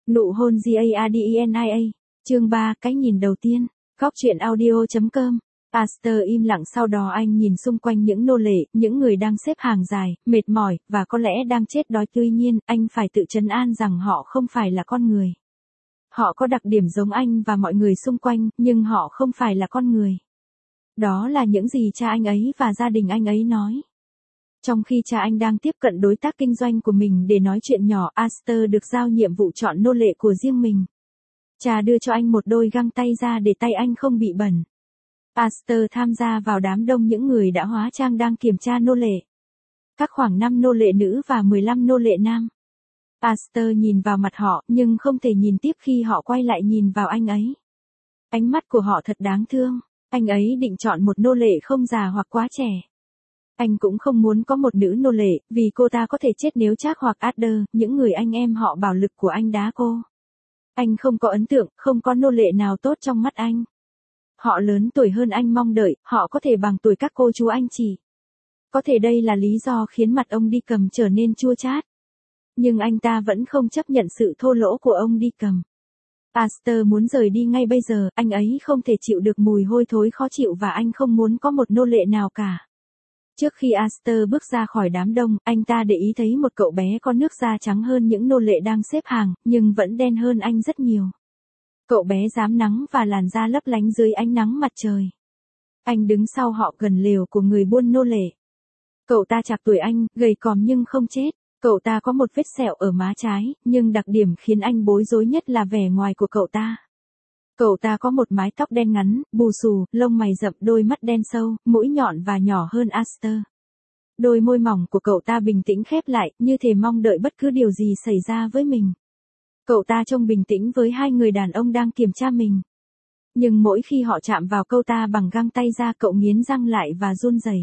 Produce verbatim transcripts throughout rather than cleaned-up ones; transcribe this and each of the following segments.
Nụ hôn Jadenia. Chương ba, cái nhìn đầu tiên. Góc truyện audio.com. Aster im lặng, sau đó anh nhìn xung quanh những nô lệ, những người đang xếp hàng dài, mệt mỏi, và có lẽ đang chết đói. Tuy nhiên, anh phải tự trấn an rằng họ không phải là con người. Họ có đặc điểm giống anh và mọi người xung quanh, nhưng họ không phải là con người. Đó là những gì cha anh ấy và gia đình anh ấy nói. Trong khi cha anh đang tiếp cận đối tác kinh doanh của mình để nói chuyện nhỏ, Aster được giao nhiệm vụ chọn nô lệ của riêng mình. Cha đưa cho anh một đôi găng tay ra để tay anh không bị bẩn. Aster tham gia vào đám đông những người đã hóa trang đang kiểm tra nô lệ. Các khoảng năm nô lệ nữ và mười lăm nô lệ nam. Aster nhìn vào mặt họ, nhưng không thể nhìn tiếp khi họ quay lại nhìn vào anh ấy. Ánh mắt của họ thật đáng thương. Anh ấy định chọn một nô lệ không già hoặc quá trẻ. Anh cũng không muốn có một nữ nô lệ, vì cô ta có thể chết nếu Jack hoặc Adder, những người anh em họ bảo lực của anh đá cô. Anh không có ấn tượng, không có nô lệ nào tốt trong mắt anh. Họ lớn tuổi hơn anh mong đợi, họ có thể bằng tuổi các cô chú anh chị. Có thể đây là lý do khiến mặt ông đi cầm trở nên chua chát. Nhưng anh ta vẫn không chấp nhận sự thô lỗ của ông đi cầm. Aster muốn rời đi ngay bây giờ, anh ấy không thể chịu được mùi hôi thối khó chịu và anh không muốn có một nô lệ nào cả. Trước khi Aster bước ra khỏi đám đông, anh ta để ý thấy một cậu bé có nước da trắng hơn những nô lệ đang xếp hàng, nhưng vẫn đen hơn anh rất nhiều. Cậu bé rám nắng và làn da lấp lánh dưới ánh nắng mặt trời. Anh đứng sau họ gần lều của người buôn nô lệ. Cậu ta chạc tuổi anh, gầy còm nhưng không chết. Cậu ta có một vết sẹo ở má trái, nhưng đặc điểm khiến anh bối rối nhất là vẻ ngoài của cậu ta. Cậu ta có một mái tóc đen ngắn, bù xù, lông mày rậm, đôi mắt đen sâu, mũi nhọn và nhỏ hơn Aster. Đôi môi mỏng của cậu ta bình tĩnh khép lại, như thể mong đợi bất cứ điều gì xảy ra với mình. Cậu ta trông bình tĩnh với hai người đàn ông đang kiểm tra mình. Nhưng mỗi khi họ chạm vào cậu ta bằng găng tay ra, cậu nghiến răng lại và run rẩy.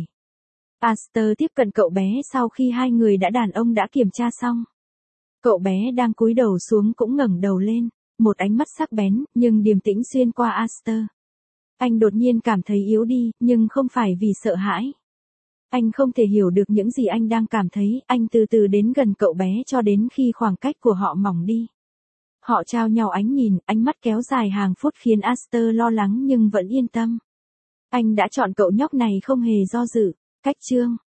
Aster tiếp cận cậu bé sau khi hai người đã đàn ông đã kiểm tra xong. Cậu bé đang cúi đầu xuống cũng ngẩng đầu lên, một ánh mắt sắc bén, nhưng điềm tĩnh xuyên qua Aster. Anh đột nhiên cảm thấy yếu đi, nhưng không phải vì sợ hãi. Anh không thể hiểu được những gì anh đang cảm thấy, anh từ từ đến gần cậu bé cho đến khi khoảng cách của họ mỏng đi. Họ trao nhau ánh nhìn, ánh mắt kéo dài hàng phút khiến Aster lo lắng nhưng vẫn yên tâm. Anh đã chọn cậu nhóc này không hề do dự. Cách chương